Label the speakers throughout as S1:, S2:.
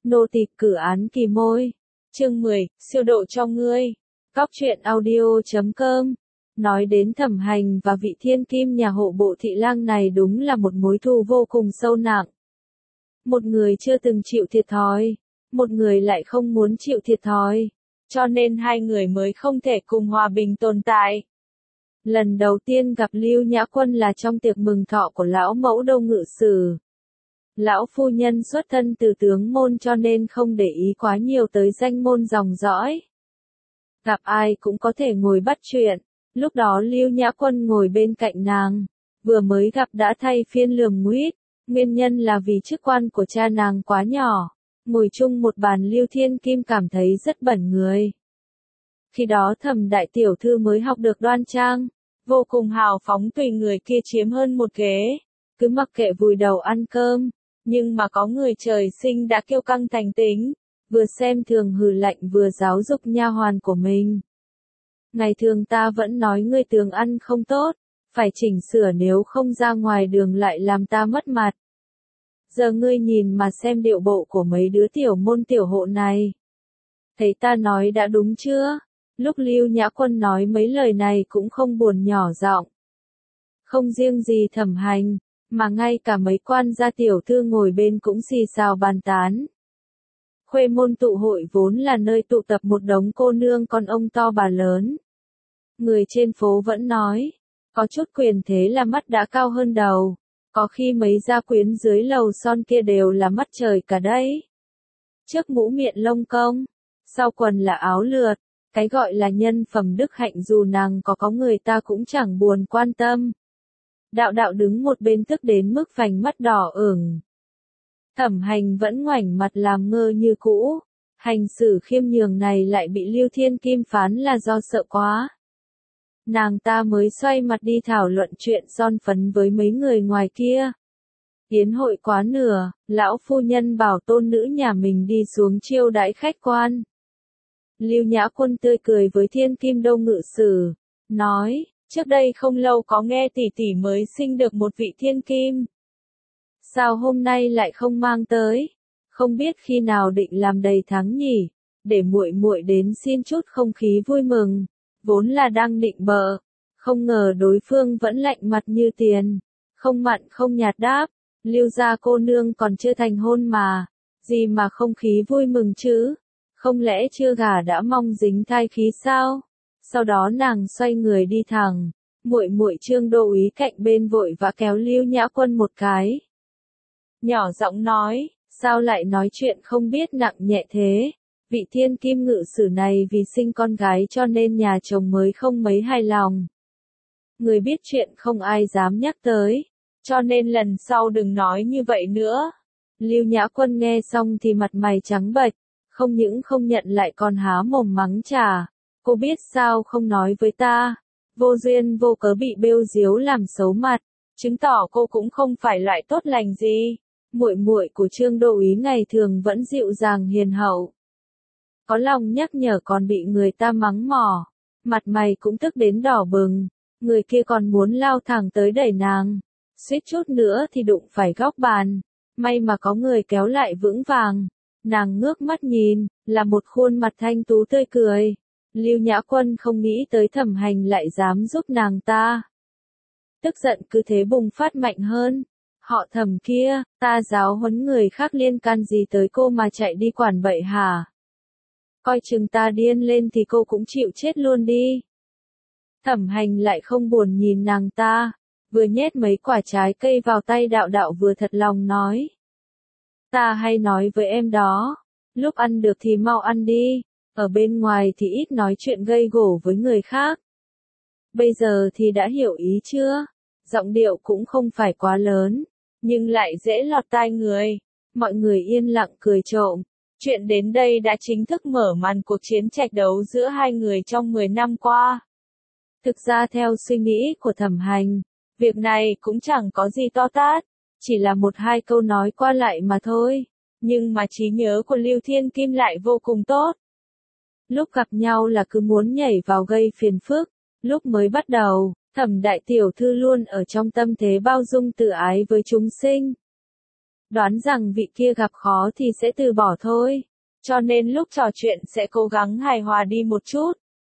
S1: Nô tỳ cử án kỳ môi. Chương 10, siêu độ cho ngươi. Góc truyện audio.com. Nói đến Thẩm Hành và vị thiên kim nhà hộ bộ thị lang này đúng là một mối thù vô cùng sâu nặng. Một người chưa từng chịu thiệt thòi, một người lại không muốn chịu thiệt thòi, cho nên hai người mới không thể cùng hòa bình tồn tại. Lần đầu tiên gặp Lưu Nhã Quân là trong tiệc mừng thọ của lão mẫu Đô Ngự Sử. Lão phu nhân xuất thân từ tướng môn cho nên không để ý quá nhiều tới danh môn dòng dõi. Gặp ai cũng có thể ngồi bắt chuyện, lúc đó Lưu Nhã Quân ngồi bên cạnh nàng, vừa mới gặp đã thay phiên lườm nguýt, nguyên nhân là vì chức quan của cha nàng quá nhỏ, ngồi chung một bàn Lưu Thiên Kim cảm thấy rất bẩn người. Khi đó Thẩm đại tiểu thư mới học được đoan trang, vô cùng hào phóng tùy người kia chiếm hơn một ghế, cứ mặc kệ vùi đầu ăn cơm. Nhưng mà có người trời sinh đã kiêu căng thành tính, vừa xem thường hừ lạnh vừa giáo dục nha hoàn của mình. Ngày thường ta vẫn nói ngươi tướng ăn không tốt, phải chỉnh sửa nếu không ra ngoài đường lại làm ta mất mặt. Giờ ngươi nhìn mà xem điệu bộ của mấy đứa tiểu môn tiểu hộ này. Thấy ta nói đã đúng chưa? Lúc Lưu Nhã Quân nói mấy lời này cũng không buồn nhỏ giọng. Không riêng gì Thẩm Hành, mà ngay cả mấy quan gia tiểu thư ngồi bên cũng xì xào bàn tán. Khuê môn tụ hội vốn là nơi tụ tập một đống cô nương con ông to bà lớn. Người trên phố vẫn nói, có chút quyền thế là mắt đã cao hơn đầu, có khi mấy gia quyến dưới lầu son kia đều là mắt trời cả đấy. Trước mũ miệng lông công, sau quần là áo lượt, cái gọi là nhân phẩm đức hạnh dù nàng có người ta cũng chẳng buồn quan tâm. Đạo đạo đứng một bên tức đến mức vành mắt đỏ ửng. Thẩm Hành vẫn ngoảnh mặt làm ngơ như cũ, hành xử khiêm nhường này lại bị Lưu Thiên Kim phán là do sợ quá. Nàng ta mới xoay mặt đi thảo luận chuyện son phấn với mấy người ngoài kia. Yến hội quá nửa, lão phu nhân bảo tôn nữ nhà mình đi xuống chiêu đãi khách quan. Lưu Nhã Quân tươi cười với Thiên Kim Đô Ngự Sử, nói, trước đây không lâu có nghe tỷ tỷ mới sinh được một vị thiên kim. Sao hôm nay lại không mang tới? Không biết khi nào định làm đầy tháng nhỉ, để muội muội đến xin chút không khí vui mừng. Vốn là đang định bợ, không ngờ đối phương vẫn lạnh mặt như tiền, không mặn không nhạt đáp, Lưu gia cô nương còn chưa thành hôn mà, gì mà không khí vui mừng chứ? Không lẽ chưa gả đã mong dính thai khí sao? Sau đó nàng xoay người đi thẳng, muội muội Trương đô úy cạnh bên vội vã kéo Lưu Nhã Quân một cái. Nhỏ giọng nói, sao lại nói chuyện không biết nặng nhẹ thế? Vị thiên kim ngự sử này vì sinh con gái cho nên nhà chồng mới không mấy hài lòng. Người biết chuyện không ai dám nhắc tới, cho nên lần sau đừng nói như vậy nữa. Lưu Nhã Quân nghe xong thì mặt mày trắng bệch, không những không nhận lại còn há mồm mắng chà. Cô biết sao không nói với ta, vô duyên vô cớ bị bêu diếu làm xấu mặt, chứng tỏ cô cũng không phải loại tốt lành gì. Muội muội của Trương đô úy ngày thường vẫn dịu dàng hiền hậu, có lòng nhắc nhở còn bị người ta mắng mỏ, mặt mày cũng tức đến đỏ bừng, người kia còn muốn lao thẳng tới đẩy nàng, suýt chút nữa thì đụng phải góc bàn, may mà có người kéo lại vững vàng, nàng ngước mắt nhìn, là một khuôn mặt thanh tú tươi cười. Lưu Nhã Quân không nghĩ tới Thẩm Hành lại dám giúp nàng ta. Tức giận cứ thế bùng phát mạnh hơn. Họ Thẩm kia, ta giáo huấn người khác liên can gì tới cô mà chạy đi quản bậy hả? Coi chừng ta điên lên thì cô cũng chịu chết luôn đi. Thẩm Hành lại không buồn nhìn nàng ta, vừa nhét mấy quả trái cây vào tay đạo đạo vừa thật lòng nói. Ta hay nói với em đó, lúc ăn được thì mau ăn đi, ở bên ngoài thì ít nói chuyện gây gổ với người khác. Bây giờ thì đã hiểu ý chưa? Giọng điệu cũng không phải quá lớn, nhưng lại dễ lọt tai người. Mọi người yên lặng cười trộm. Chuyện đến đây đã chính thức mở màn cuộc chiến trạch đấu giữa hai người trong 10 năm qua. Thực ra theo suy nghĩ của Thẩm Hành, việc này cũng chẳng có gì to tát, chỉ là một hai câu nói qua lại mà thôi. Nhưng mà trí nhớ của Lưu Thiên Kim lại vô cùng tốt. Lúc gặp nhau là cứ muốn nhảy vào gây phiền phức, lúc mới bắt đầu, Thẩm đại tiểu thư luôn ở trong tâm thế bao dung từ ái với chúng sinh. đoán rằng vị kia gặp khó thì sẽ từ bỏ thôi, cho nên lúc trò chuyện sẽ cố gắng hài hòa đi một chút.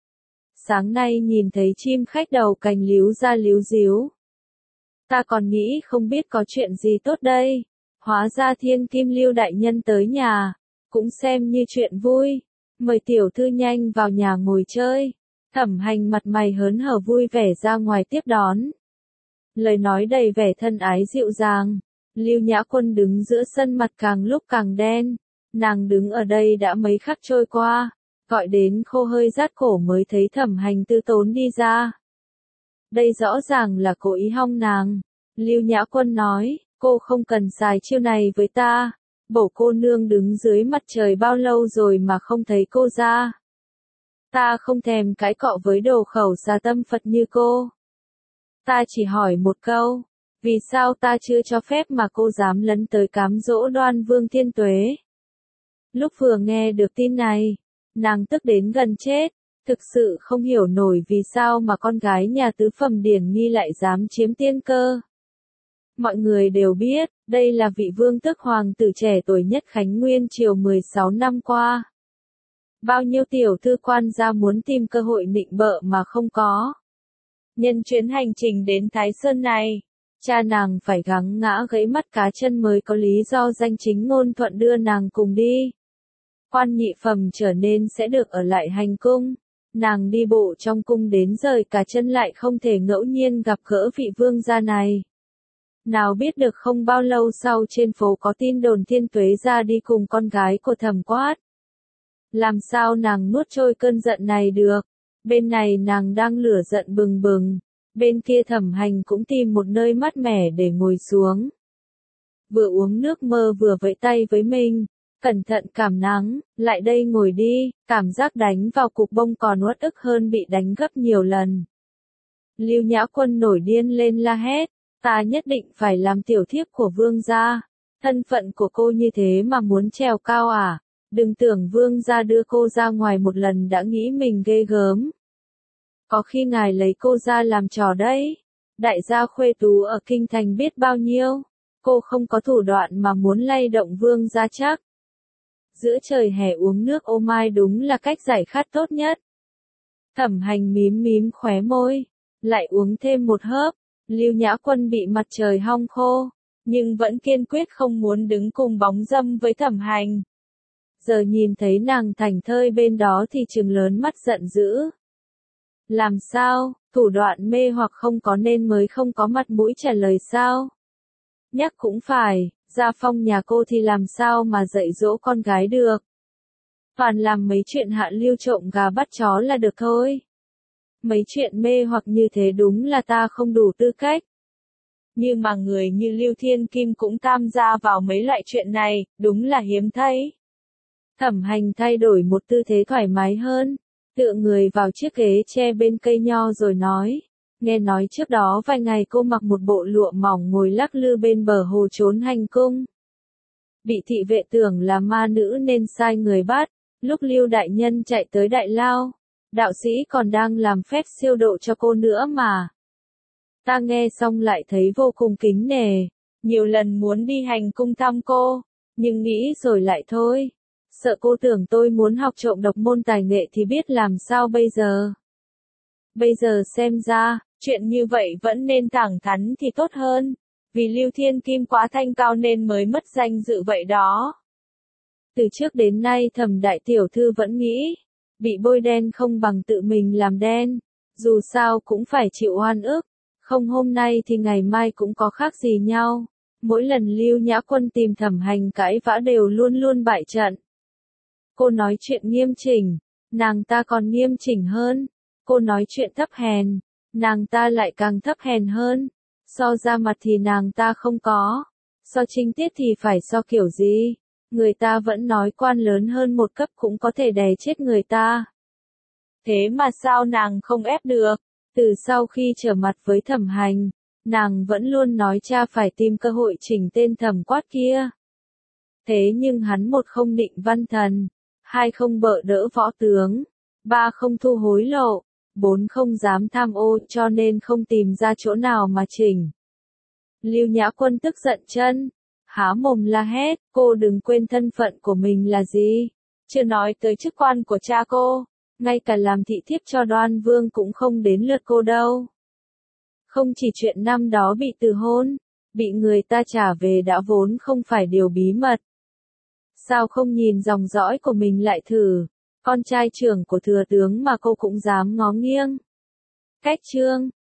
S1: Sáng nay nhìn thấy chim khách đầu cành líu ra líu díu. Ta còn nghĩ không biết có chuyện gì tốt đây. Hóa ra Thiên Kim Lưu đại nhân tới nhà, cũng xem như chuyện vui. Mời tiểu thư nhanh vào nhà ngồi chơi. Thẩm Hành mặt mày hớn hở vui vẻ ra ngoài tiếp đón. Lời nói đầy vẻ thân ái dịu dàng. Lưu Nhã Quân đứng giữa sân mặt càng lúc càng đen. Nàng đứng ở đây đã mấy khắc trôi qua, gọi đến khô hơi rát cổ mới thấy Thẩm Hành tư tốn đi ra. Đây rõ ràng là cố ý hong nàng. Lưu Nhã Quân nói, cô không cần xài chiêu này với ta. Bổ cô nương đứng dưới mặt trời bao lâu rồi mà không thấy cô ra. Ta không thèm cãi cọ với đồ khẩu xà tâm Phật như cô. Ta chỉ hỏi một câu, vì sao ta chưa cho phép mà cô dám lấn tới cám dỗ Đoan Vương Thiên Tuế. Lúc vừa nghe được tin này, nàng tức đến gần chết, thực sự không hiểu nổi vì sao mà con gái nhà tứ phẩm điển nghi lại dám chiếm tiên cơ. Mọi người đều biết, đây là vị vương tước hoàng tử trẻ tuổi nhất Khánh Nguyên triều 16 năm qua. Bao nhiêu tiểu thư quan gia muốn tìm cơ hội nịnh bợ mà không có. Nhân chuyến hành trình đến Thái Sơn này, cha nàng phải gắng ngã gãy mắt cá chân mới có lý do danh chính ngôn thuận đưa nàng cùng đi. Quan nhị phẩm trở nên sẽ được ở lại hành cung. Nàng đi bộ trong cung đến rời cả chân lại không thể ngẫu nhiên gặp gỡ vị vương gia này. Nào biết được không bao lâu sau trên phố có tin đồn Thiên Tuế ra đi cùng con gái của Thẩm Quát. Làm sao nàng nuốt trôi cơn giận này được? Bên này nàng đang lửa giận bừng bừng, bên kia Thẩm Hành cũng tìm một nơi mát mẻ để ngồi xuống. Vừa uống nước mơ vừa vẫy tay với mình, cẩn thận cảm nắng, lại đây ngồi đi, cảm giác đánh vào cục bông còn uất ức hơn bị đánh gấp nhiều lần. Lưu Nhã Quân nổi điên lên la hét, ta nhất định phải làm tiểu thiếp của vương gia, thân phận của cô như thế mà muốn trèo cao à, đừng tưởng vương gia đưa cô ra ngoài một lần đã nghĩ mình ghê gớm. Có khi ngài lấy cô ra làm trò đấy, đại gia khuê tú ở kinh thành biết bao nhiêu, cô không có thủ đoạn mà muốn lay động vương gia chắc. Giữa trời hè uống nước ô mai đúng là cách giải khát tốt nhất. Thẩm Hành mím mím khóe môi, lại uống thêm một hớp. Lưu Nhã Quân bị mặt trời hong khô, nhưng vẫn kiên quyết không muốn đứng cùng bóng dâm với Thẩm Hành. Giờ nhìn thấy nàng thảnh thơi bên đó thì trừng lớn mắt giận dữ. Làm sao, thủ đoạn mê hoặc không có nên mới không có mặt mũi trả lời sao? Nhắc cũng phải, gia phong nhà cô thì làm sao mà dạy dỗ con gái được. Toàn làm mấy chuyện hạ lưu trộm gà bắt chó là được thôi. Mấy chuyện mê hoặc như thế đúng là ta không đủ tư cách. Nhưng mà người như Lưu Thiên Kim cũng tham gia vào mấy loại chuyện này, đúng là hiếm thấy. Thẩm Hành thay đổi một tư thế thoải mái hơn, tựa người vào chiếc ghế tre bên cây nho rồi nói. Nghe nói trước đó vài ngày cô mặc một bộ lụa mỏng ngồi lắc lư bên bờ hồ trốn hành cung. Bị thị vệ tưởng là ma nữ nên sai người bắt, lúc Lưu đại nhân chạy tới đại lao. Đạo sĩ còn đang làm phép siêu độ cho cô nữa mà. Ta nghe xong lại thấy vô cùng kính nể, nhiều lần muốn đi hành cung thăm cô, nhưng nghĩ rồi lại thôi. Sợ cô tưởng tôi muốn học trộm độc môn tài nghệ thì biết làm sao bây giờ. Bây giờ xem ra, chuyện như vậy vẫn nên thẳng thắn thì tốt hơn, vì Lưu Thiên Kim quá thanh cao nên mới mất danh dự vậy đó. Từ trước đến nay Thẩm đại tiểu thư vẫn nghĩ, bị bôi đen không bằng tự mình làm đen, dù sao cũng phải chịu oan ức, không hôm nay thì ngày mai cũng có khác gì nhau. Mỗi lần Lưu Nhã Quân tìm Thẩm Hành cãi vã đều luôn luôn bại trận. Cô nói chuyện nghiêm chỉnh, nàng ta còn nghiêm chỉnh hơn. Cô nói chuyện thấp hèn, nàng ta lại càng thấp hèn hơn. So ra mặt thì nàng ta không có, so chính tiết thì phải so kiểu gì. Người ta vẫn nói quan lớn hơn một cấp cũng có thể đè chết người ta. Thế mà sao nàng không ép được? Từ sau khi trở mặt với Thẩm Hành, nàng vẫn luôn nói cha phải tìm cơ hội chỉnh tên Thẩm Quát kia. Thế nhưng hắn một không định văn thần, hai không bợ đỡ võ tướng, ba không thu hối lộ, bốn không dám tham ô cho nên không tìm ra chỗ nào mà chỉnh. Lưu Nhã Quân tức giận chân, há mồm la hét, cô đừng quên thân phận của mình là gì. Chưa nói tới chức quan của cha cô, ngay cả làm thị thiếp cho Đoan Vương cũng không đến lượt cô đâu. Không chỉ chuyện năm đó bị từ hôn, bị người ta trả về đã vốn không phải điều bí mật. Sao không nhìn dòng dõi của mình lại thử, con trai trưởng của thừa tướng mà cô cũng dám ngó nghiêng. Cách chương